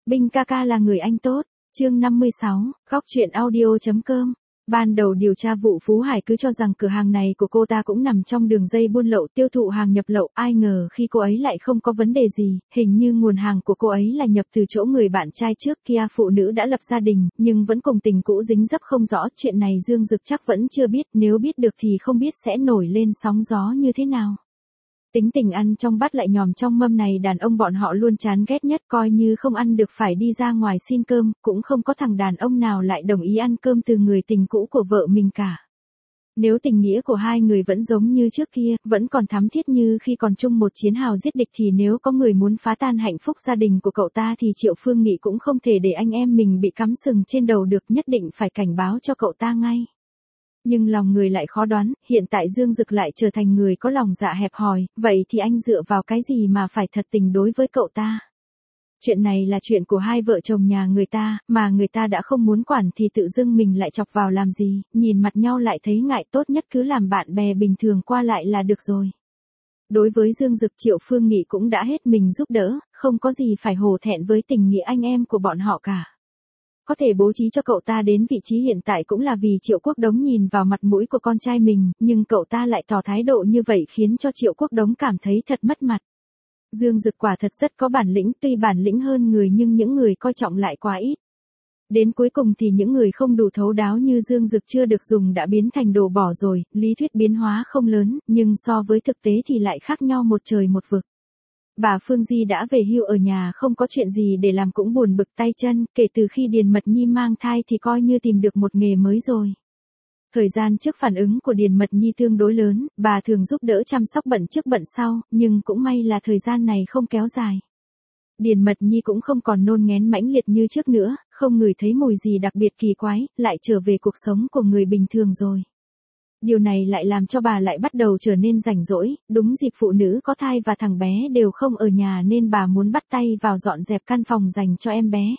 Binh ca ca là người anh tốt. Chương 56, góc truyện audio.com. Ban đầu điều tra vụ Phú Hải cứ cho rằng cửa hàng này của cô ta cũng nằm trong đường dây buôn lậu tiêu thụ hàng nhập lậu, ai ngờ khi cô ấy lại không có vấn đề gì, hình như nguồn hàng của cô ấy là nhập từ chỗ người bạn trai trước kia. Phụ nữ đã lập gia đình, nhưng vẫn cùng tình cũ dính dấp không rõ, chuyện này Dương Dực chắc vẫn chưa biết, nếu biết được thì không biết sẽ nổi lên sóng gió như thế nào. Tính tình ăn trong bát lại nhòm trong mâm này đàn ông bọn họ luôn chán ghét nhất, coi như không ăn được phải đi ra ngoài xin cơm, cũng không có thằng đàn ông nào lại đồng ý ăn cơm từ người tình cũ của vợ mình cả. Nếu tình nghĩa của hai người vẫn giống như trước kia, vẫn còn thắm thiết như khi còn chung một chiến hào giết địch, thì nếu có người muốn phá tan hạnh phúc gia đình của cậu ta thì Triệu Phương Nghị cũng không thể để anh em mình bị cắm sừng trên đầu được, nhất định phải cảnh báo cho cậu ta ngay. Nhưng lòng người lại khó đoán, hiện tại Dương Dực lại trở thành người có lòng dạ hẹp hòi, vậy thì anh dựa vào cái gì mà phải thật tình đối với cậu ta? Chuyện này là chuyện của hai vợ chồng nhà người ta, mà người ta đã không muốn quản thì tự dưng mình lại chọc vào làm gì, nhìn mặt nhau lại thấy ngại, tốt nhất cứ làm bạn bè bình thường qua lại là được rồi. Đối với Dương Dực, Triệu Phương Nghị cũng đã hết mình giúp đỡ, không có gì phải hổ thẹn với tình nghĩa anh em của bọn họ cả. Có thể bố trí cho cậu ta đến vị trí hiện tại cũng là vì Triệu Quốc Đống nhìn vào mặt mũi của con trai mình, nhưng cậu ta lại tỏ thái độ như vậy khiến cho Triệu Quốc Đống cảm thấy thật mất mặt. Dương Dực quả thật rất có bản lĩnh, tuy bản lĩnh hơn người nhưng những người coi trọng lại quá ít. Đến cuối cùng thì những người không đủ thấu đáo như Dương Dực chưa được dùng đã biến thành đồ bỏ rồi, lý thuyết biến hóa không lớn, nhưng so với thực tế thì lại khác nhau một trời một vực. Bà Phương Di đã về hưu ở nhà không có chuyện gì để làm cũng buồn bực tay chân, kể từ khi Điền Mật Nhi mang thai thì coi như tìm được một nghề mới rồi. Thời gian trước phản ứng của Điền Mật Nhi tương đối lớn, bà thường giúp đỡ chăm sóc bận trước bận sau, nhưng cũng may là thời gian này không kéo dài. Điền Mật Nhi cũng không còn nôn nghén mãnh liệt như trước nữa, không ngửi thấy mùi gì đặc biệt kỳ quái, lại trở về cuộc sống của người bình thường rồi. Điều này lại làm cho bà lại bắt đầu trở nên rảnh rỗi, đúng dịp phụ nữ có thai và thằng bé đều không ở nhà nên bà muốn bắt tay vào dọn dẹp căn phòng dành cho em bé.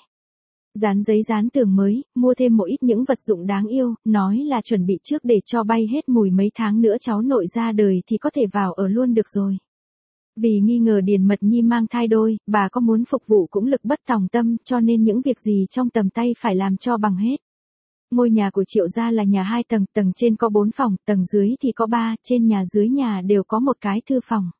Dán giấy dán tường mới, mua thêm một ít những vật dụng đáng yêu, nói là chuẩn bị trước để cho bay hết mùi, mấy tháng nữa cháu nội ra đời thì có thể vào ở luôn được rồi. Vì nghi ngờ Điền Mật Nhi mang thai đôi, bà có muốn phục vụ cũng lực bất tòng tâm, cho nên những việc gì trong tầm tay phải làm cho bằng hết. Ngôi nhà của Triệu gia là nhà 2 tầng, tầng trên có 4 phòng, tầng dưới thì có 3, trên nhà dưới nhà đều có một cái thư phòng.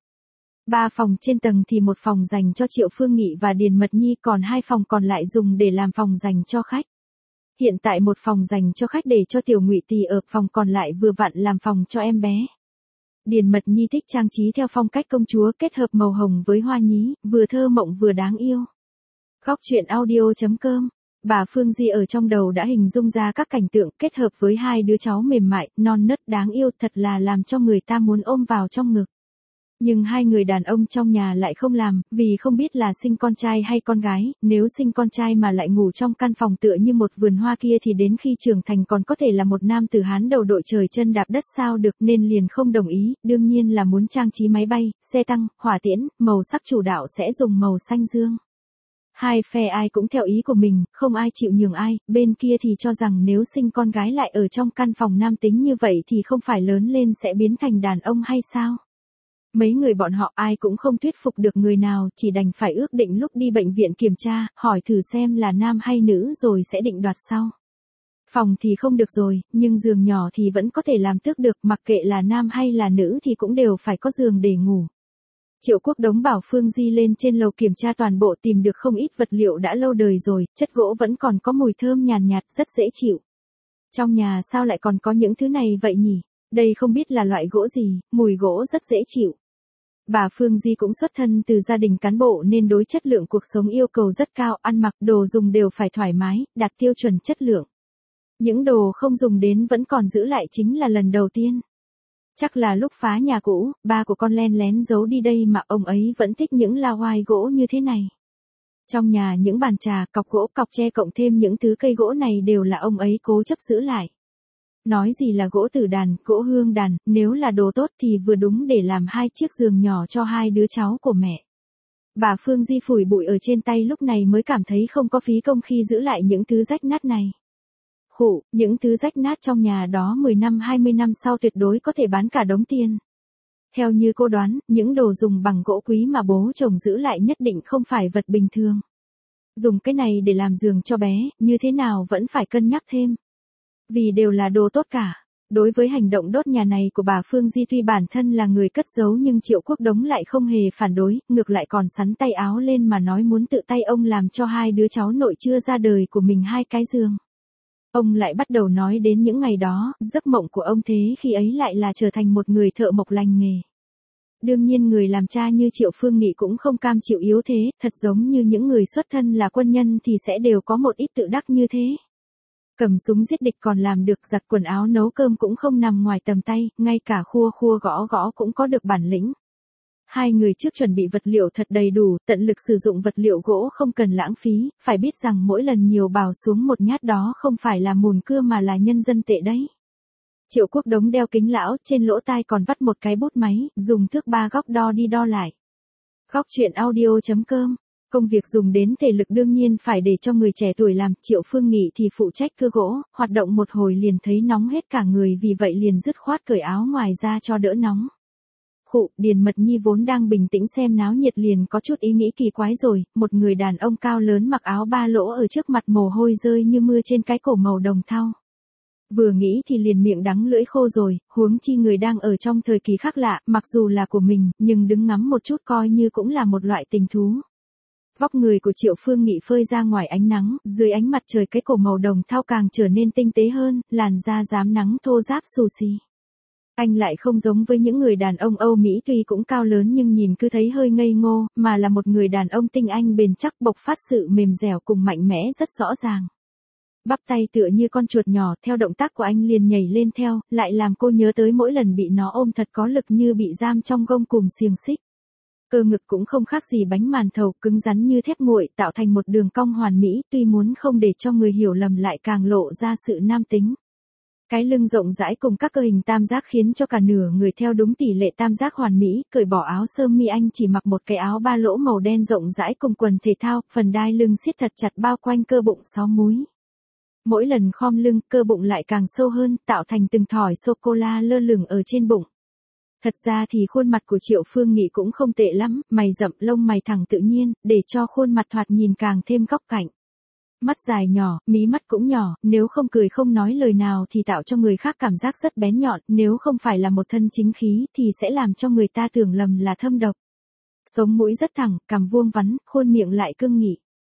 3 phòng trên tầng thì một phòng dành cho Triệu Phương Nghị và Điền Mật Nhi, còn 2 phòng còn lại dùng để làm phòng dành cho khách. Hiện tại một phòng dành cho khách để cho Tiểu Ngụy Tỳ ở, phòng còn lại vừa vặn làm phòng cho em bé. Điền Mật Nhi thích trang trí theo phong cách công chúa, kết hợp màu hồng với hoa nhí, vừa thơ mộng vừa đáng yêu. Góc truyện audio.com. Bà Phương Di ở trong đầu đã hình dung ra các cảnh tượng kết hợp với hai đứa cháu mềm mại, non nớt đáng yêu, thật là làm cho người ta muốn ôm vào trong ngực. Nhưng hai người đàn ông trong nhà lại không làm, vì không biết là sinh con trai hay con gái, nếu sinh con trai mà lại ngủ trong căn phòng tựa như một vườn hoa kia thì đến khi trưởng thành còn có thể là một nam tử Hán đầu đội trời chân đạp đất sao được, nên liền không đồng ý, đương nhiên là muốn trang trí máy bay, xe tăng, hỏa tiễn, màu sắc chủ đạo sẽ dùng màu xanh dương. Hai phe ai cũng theo ý của mình, không ai chịu nhường ai, bên kia thì cho rằng nếu sinh con gái lại ở trong căn phòng nam tính như vậy thì không phải lớn lên sẽ biến thành đàn ông hay sao? Mấy người bọn họ ai cũng không thuyết phục được người nào, chỉ đành phải ước định lúc đi bệnh viện kiểm tra, hỏi thử xem là nam hay nữ rồi sẽ định đoạt sau. Phòng thì không được rồi, nhưng giường nhỏ thì vẫn có thể làm tước được, mặc kệ là nam hay là nữ thì cũng đều phải có giường để ngủ. Triệu Quốc Đống bảo Phương Di lên trên lầu kiểm tra toàn bộ, tìm được không ít vật liệu đã lâu đời rồi, chất gỗ vẫn còn có mùi thơm nhàn nhạt, rất dễ chịu. Trong nhà sao lại còn có những thứ này vậy nhỉ? Đây không biết là loại gỗ gì, mùi gỗ rất dễ chịu. Bà Phương Di cũng xuất thân từ gia đình cán bộ nên đối chất lượng cuộc sống yêu cầu rất cao, ăn mặc, đồ dùng đều phải thoải mái, đạt tiêu chuẩn chất lượng. Những đồ không dùng đến vẫn còn giữ lại chính là lần đầu tiên. Chắc là lúc phá nhà cũ, ba của con len lén giấu đi đây mà ông ấy vẫn thích những la hoai gỗ như thế này. Trong nhà những bàn trà, cọc gỗ, cọc tre cộng thêm những thứ cây gỗ này đều là ông ấy cố chấp giữ lại. Nói gì là gỗ tử đàn, gỗ hương đàn, nếu là đồ tốt thì vừa đúng để làm 2 chiếc giường nhỏ cho 2 đứa cháu của mẹ. Bà Phương Di phủi bụi ở trên tay lúc này mới cảm thấy không có phí công khi giữ lại những thứ rách nát này. Khụ, những thứ rách nát trong nhà đó 10 năm 20 năm sau tuyệt đối có thể bán cả đống tiền. Theo như cô đoán, những đồ dùng bằng gỗ quý mà bố chồng giữ lại nhất định không phải vật bình thường. Dùng cái này để làm giường cho bé, như thế nào vẫn phải cân nhắc thêm. Vì đều là đồ tốt cả. Đối với hành động đốt nhà này của bà Phương Di tuy bản thân là người cất giấu nhưng Triệu Quốc Đống lại không hề phản đối, ngược lại còn xắn tay áo lên mà nói muốn tự tay ông làm cho hai đứa cháu nội chưa ra đời của mình hai cái giường. Ông lại bắt đầu nói đến những ngày đó, giấc mộng của ông thế khi ấy lại là trở thành một người thợ mộc lành nghề. Đương nhiên người làm cha như Triệu Phương Nghị cũng không cam chịu yếu thế, thật giống như những người xuất thân là quân nhân thì sẽ đều có một ít tự đắc như thế. Cầm súng giết địch còn làm được, giặt quần áo nấu cơm cũng không nằm ngoài tầm tay, ngay cả khua khua gõ gõ cũng có được bản lĩnh. Hai người trước chuẩn bị vật liệu thật đầy đủ, tận lực sử dụng vật liệu gỗ không cần lãng phí, phải biết rằng mỗi lần nhiều bào xuống một nhát đó không phải là mùn cưa mà là nhân dân tệ đấy. Triệu Quốc Đống đeo kính lão, trên lỗ tai còn vắt một cái bút máy, dùng thước 3 góc đo đi đo lại. Góc truyện audio.com. Công việc dùng đến thể lực đương nhiên phải để cho người trẻ tuổi làm, Triệu Phương Nghị thì phụ trách cưa gỗ, hoạt động một hồi liền thấy nóng hết cả người vì vậy liền dứt khoát cởi áo ngoài ra cho đỡ nóng. Điền Mật Nhi vốn đang bình tĩnh xem náo nhiệt liền có chút ý nghĩ kỳ quái rồi, một người đàn ông cao lớn mặc áo ba lỗ ở trước mặt mồ hôi rơi như mưa trên cái cổ màu đồng thau. Vừa nghĩ thì liền miệng đắng lưỡi khô rồi, huống chi người đang ở trong thời kỳ khác lạ, mặc dù là của mình, nhưng đứng ngắm một chút coi như cũng là một loại tình thú. Vóc người của Triệu Phương Nghị phơi ra ngoài ánh nắng, dưới ánh mặt trời cái cổ màu đồng thau càng trở nên tinh tế hơn, làn da rám nắng thô ráp xù xì. Anh lại không giống với những người đàn ông Âu Mỹ tuy cũng cao lớn nhưng nhìn cứ thấy hơi ngây ngô, mà là một người đàn ông tinh anh bền chắc bộc phát sự mềm dẻo cùng mạnh mẽ rất rõ ràng. Bắp tay tựa như con chuột nhỏ, theo động tác của anh liền nhảy lên theo, lại làm cô nhớ tới mỗi lần bị nó ôm thật có lực như bị giam trong gông cùm xiềng xích. Cơ ngực cũng không khác gì bánh màn thầu, cứng rắn như thép nguội, tạo thành một đường cong hoàn mỹ, tuy muốn không để cho người hiểu lầm lại càng lộ ra sự nam tính. Cái lưng rộng rãi cùng các cơ hình tam giác khiến cho cả nửa người theo đúng tỷ lệ tam giác hoàn mỹ, cởi bỏ áo sơ mi anh chỉ mặc một cái áo ba lỗ màu đen rộng rãi cùng quần thể thao, phần đai lưng siết thật chặt bao quanh cơ bụng 6 múi. Mỗi lần khom lưng, cơ bụng lại càng sâu hơn, tạo thành từng thỏi sô-cô-la lơ lửng ở trên bụng. Thật ra thì khuôn mặt của Triệu Phương Nghị cũng không tệ lắm, mày rậm, lông mày thẳng tự nhiên, để cho khuôn mặt thoạt nhìn càng thêm góc cạnh. Mắt dài nhỏ, mí mắt cũng nhỏ, nếu không cười không nói lời nào thì tạo cho người khác cảm giác rất bén nhọn, nếu không phải là một thân chính khí thì sẽ làm cho người ta tưởng lầm là thâm độc. Sống mũi rất thẳng, cằm vuông vắn, khuôn miệng lại cương nghị.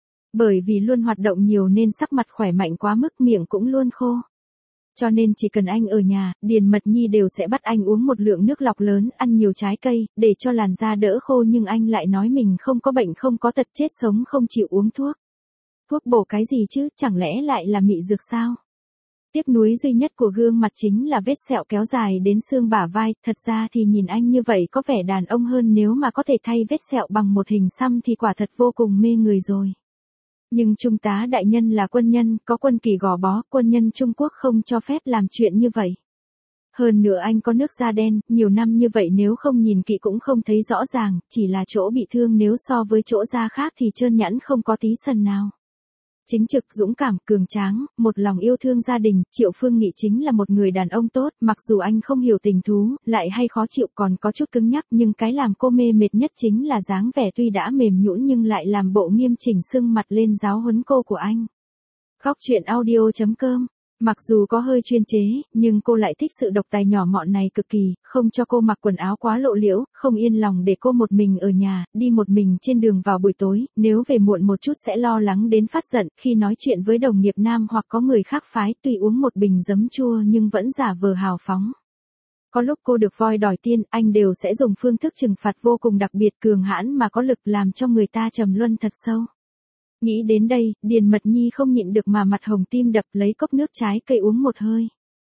Bởi vì luôn hoạt động nhiều nên sắc mặt khỏe mạnh quá mức miệng cũng luôn khô. Cho nên chỉ cần anh ở nhà, Điền Mật Nhi đều sẽ bắt anh uống một lượng nước lọc lớn, ăn nhiều trái cây, để cho làn da đỡ khô nhưng anh lại nói mình không có bệnh không có tật chết sống không chịu uống thuốc. Thuốc bổ cái gì chứ, chẳng lẽ lại là mị dược sao? Tiếc nuối duy nhất của gương mặt chính là vết sẹo kéo dài đến xương bả vai, thật ra thì nhìn anh như vậy có vẻ đàn ông hơn nếu mà có thể thay vết sẹo bằng một hình xăm thì quả thật vô cùng mê người rồi. Nhưng Trung tá đại nhân là quân nhân, có quân kỳ gò bó, quân nhân Trung Quốc không cho phép làm chuyện như vậy. Hơn nữa anh có nước da đen, nhiều năm như vậy nếu không nhìn kỹ cũng không thấy rõ ràng, chỉ là chỗ bị thương nếu so với chỗ da khác thì trơn nhẵn không có tí sần nào. Chính trực, dũng cảm, cường tráng, một lòng yêu thương gia đình, Triệu Phương Nghị chính là một người đàn ông tốt, mặc dù anh không hiểu tình thú, lại hay khó chịu còn có chút cứng nhắc nhưng cái làm cô mê mệt nhất chính là dáng vẻ tuy đã mềm nhũn nhưng lại làm bộ nghiêm chỉnh sưng mặt lên giáo huấn cô của anh. Góc truyện audio.com. Mặc dù có hơi chuyên chế, nhưng cô lại thích sự độc tài nhỏ mọn này cực kỳ, không cho cô mặc quần áo quá lộ liễu, không yên lòng để cô một mình ở nhà, đi một mình trên đường vào buổi tối, nếu về muộn một chút sẽ lo lắng đến phát giận, khi nói chuyện với đồng nghiệp nam hoặc có người khác phái, tuy uống một bình giấm chua nhưng vẫn giả vờ hào phóng. Có lúc cô được voi đòi tiên, anh đều sẽ dùng phương thức trừng phạt vô cùng đặc biệt cường hãn mà có lực làm cho người ta trầm luân thật sâu. Nghĩ đến đây, Điền Mật Nhi không nhịn được mà mặt hồng tim đập lấy cốc nước trái cây uống một hơi.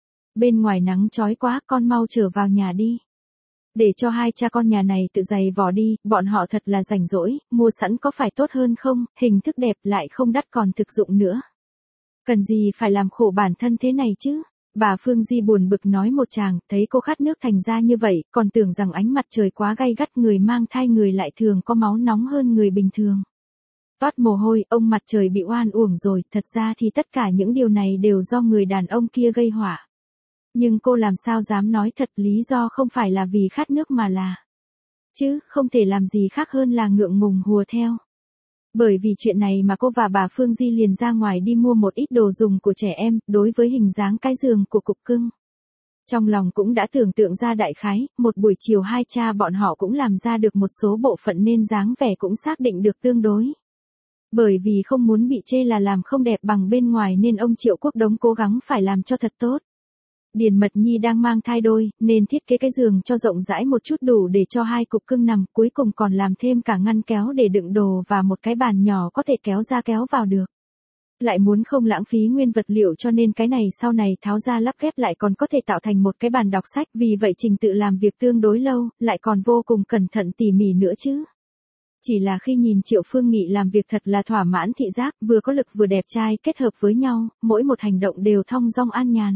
Bên ngoài nắng chói quá, con mau trở vào nhà đi. Để cho hai cha con nhà này tự giày vò đi, bọn họ thật là rảnh rỗi, mua sẵn có phải tốt hơn không, hình thức đẹp lại không đắt còn thực dụng nữa. Cần gì phải làm khổ bản thân thế này chứ? Bà Phương Di buồn bực nói một tràng, thấy cô khát nước thành ra như vậy, còn tưởng rằng ánh mặt trời quá gay gắt người mang thai người lại thường có máu nóng hơn người bình thường. Toát mồ hôi, ông mặt trời bị oan uổng rồi, thật ra thì tất cả những điều này đều do người đàn ông kia gây họa. Nhưng cô làm sao dám nói thật, lý do không phải là vì khát nước mà là... Chứ, không thể làm gì khác hơn là ngượng ngùng hùa theo. Bởi vì chuyện này mà cô và bà Phương Di liền ra ngoài đi mua một ít đồ dùng của trẻ em, đối với hình dáng cái giường của cục cưng. Trong lòng cũng đã tưởng tượng ra đại khái, một buổi chiều hai cha bọn họ cũng làm ra được một số bộ phận nên dáng vẻ cũng xác định được tương đối. Bởi vì không muốn bị chê là làm không đẹp bằng bên ngoài nên ông Triệu Quốc Đống cố gắng phải làm cho thật tốt. Điền Mật Nhi đang mang thai đôi, nên thiết kế cái giường cho rộng rãi một chút đủ để cho hai cục cưng nằm, cuối cùng còn làm thêm cả ngăn kéo để đựng đồ và một cái bàn nhỏ có thể kéo ra kéo vào được. Lại muốn không lãng phí nguyên vật liệu cho nên cái này sau này tháo ra lắp ghép lại còn có thể tạo thành một cái bàn đọc sách, vì vậy trình tự làm việc tương đối lâu, lại còn vô cùng cẩn thận tỉ mỉ nữa chứ. Chỉ là khi nhìn Triệu Phương Nghị làm việc thật là thỏa mãn thị giác, vừa có lực vừa đẹp trai kết hợp với nhau, mỗi một hành động đều thong dong an nhàn.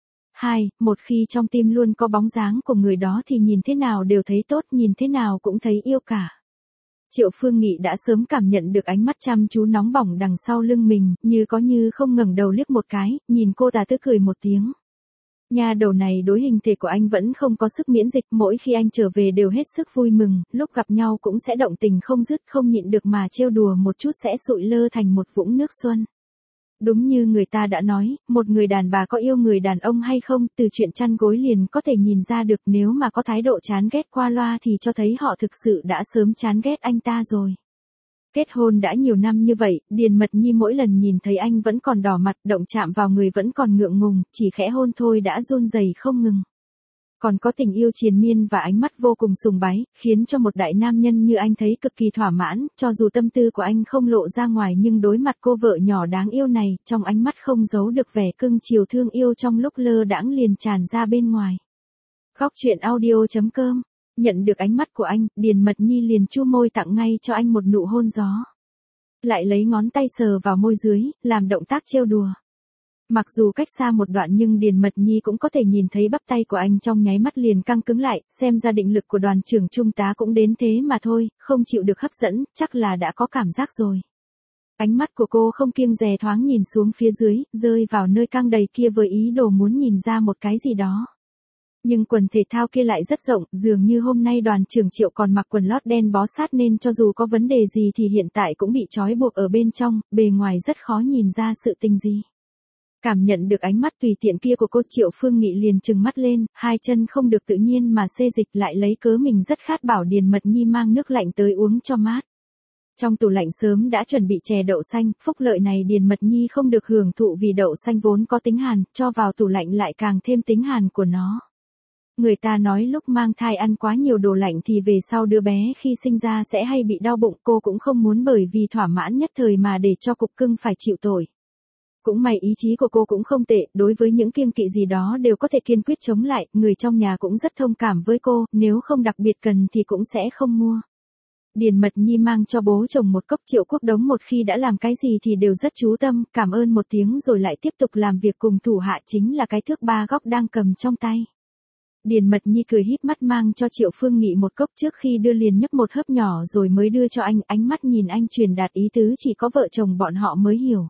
Một khi trong tim luôn có bóng dáng của người đó thì nhìn thế nào đều thấy tốt, nhìn thế nào cũng thấy yêu cả. Triệu Phương Nghị đã sớm cảm nhận được ánh mắt chăm chú nóng bỏng đằng sau lưng mình, như có như không ngẩng đầu liếc một cái, nhìn cô ta tức cười một tiếng. Nha đầu này đối hình thể của anh vẫn không có sức miễn dịch, mỗi khi anh trở về đều hết sức vui mừng, lúc gặp nhau cũng sẽ động tình không dứt, không nhịn được mà trêu đùa một chút sẽ sụi lơ thành một vũng nước xuân. Đúng như người ta đã nói, một người đàn bà có yêu người đàn ông hay không, từ chuyện chăn gối liền có thể nhìn ra được, nếu mà có thái độ chán ghét qua loa thì cho thấy họ thực sự đã sớm chán ghét anh ta rồi. Kết hôn đã nhiều năm như vậy, Điền Mật Nhi mỗi lần nhìn thấy anh vẫn còn đỏ mặt, động chạm vào người vẫn còn ngượng ngùng, chỉ khẽ hôn thôi đã run rẩy không ngừng. Còn có tình yêu triền miên và ánh mắt vô cùng sùng bái, khiến cho một đại nam nhân như anh thấy cực kỳ thỏa mãn, cho dù tâm tư của anh không lộ ra ngoài nhưng đối mặt cô vợ nhỏ đáng yêu này, trong ánh mắt không giấu được vẻ cưng chiều thương yêu trong lúc lơ đãng liền tràn ra bên ngoài. Góc truyện audio.com. Nhận được ánh mắt của anh, Điền Mật Nhi liền chu môi tặng ngay cho anh một nụ hôn gió. Lại lấy ngón tay sờ vào môi dưới, làm động tác trêu đùa. Mặc dù cách xa một đoạn nhưng Điền Mật Nhi cũng có thể nhìn thấy bắp tay của anh trong nháy mắt liền căng cứng lại, xem ra định lực của đoàn trưởng trung tá cũng đến thế mà thôi, không chịu được hấp dẫn, chắc là đã có cảm giác rồi. Ánh mắt của cô không kiêng dè thoáng nhìn xuống phía dưới, rơi vào nơi căng đầy kia với ý đồ muốn nhìn ra một cái gì đó. Nhưng quần thể thao kia lại rất rộng, dường như hôm nay đoàn trưởng Triệu còn mặc quần lót đen bó sát nên cho dù có vấn đề gì thì hiện tại cũng bị trói buộc ở bên trong, bề ngoài rất khó nhìn ra sự tình gì. Cảm nhận được ánh mắt tùy tiện kia của cô, Triệu Phương Nghị liền trừng mắt lên, hai chân không được tự nhiên mà xê dịch lại lấy cớ mình rất khát bảo Điền Mật Nhi mang nước lạnh tới uống cho mát. Trong tủ lạnh sớm đã chuẩn bị chè đậu xanh, phúc lợi này Điền Mật Nhi không được hưởng thụ vì đậu xanh vốn có tính hàn, cho vào tủ lạnh lại càng thêm tính hàn của nó. Người ta nói lúc mang thai ăn quá nhiều đồ lạnh thì về sau đứa bé khi sinh ra sẽ hay bị đau bụng, cô cũng không muốn bởi vì thỏa mãn nhất thời mà để cho cục cưng phải chịu tội. Cũng may ý chí của cô cũng không tệ, đối với những kiêng kỵ gì đó đều có thể kiên quyết chống lại, người trong nhà cũng rất thông cảm với cô, nếu không đặc biệt cần thì cũng sẽ không mua. Điền Mật Nhi mang cho bố chồng một cốc, Triệu Quốc Đống một khi đã làm cái gì thì đều rất chú tâm, cảm ơn một tiếng rồi lại tiếp tục làm việc cùng thủ hạ, chính là cái thước ba góc đang cầm trong tay. Điền Mật Nhi cười híp mắt mang cho Triệu Phương Nghị một cốc, trước khi đưa liền nhấp một hớp nhỏ rồi mới đưa cho anh, ánh mắt nhìn anh truyền đạt ý tứ chỉ có vợ chồng bọn họ mới hiểu.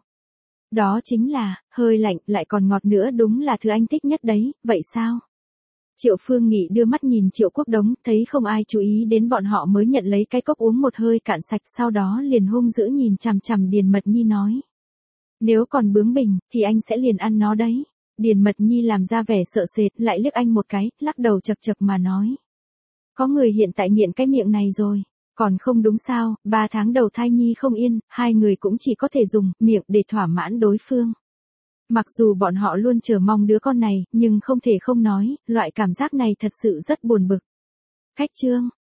Đó chính là, hơi lạnh, lại còn ngọt nữa, đúng là thứ anh thích nhất đấy, vậy sao? Triệu Phương Nghị đưa mắt nhìn Triệu Quốc Đống, thấy không ai chú ý đến bọn họ mới nhận lấy cái cốc uống một hơi cạn sạch, sau đó liền hung dữ nhìn chằm chằm Điền Mật Nhi nói. Nếu còn bướng bỉnh, thì anh sẽ liền ăn nó đấy. Điền Mật Nhi làm ra vẻ sợ sệt, lại liếc anh một cái, lắc đầu chật chật mà nói. Có người hiện tại nghiện cái miệng này rồi. Còn không đúng sao, 3 tháng đầu thai nhi không yên, hai người cũng chỉ có thể dùng miệng để thỏa mãn đối phương. Mặc dù bọn họ luôn chờ mong đứa con này, nhưng không thể không nói, loại cảm giác này thật sự rất buồn bực. Cách chương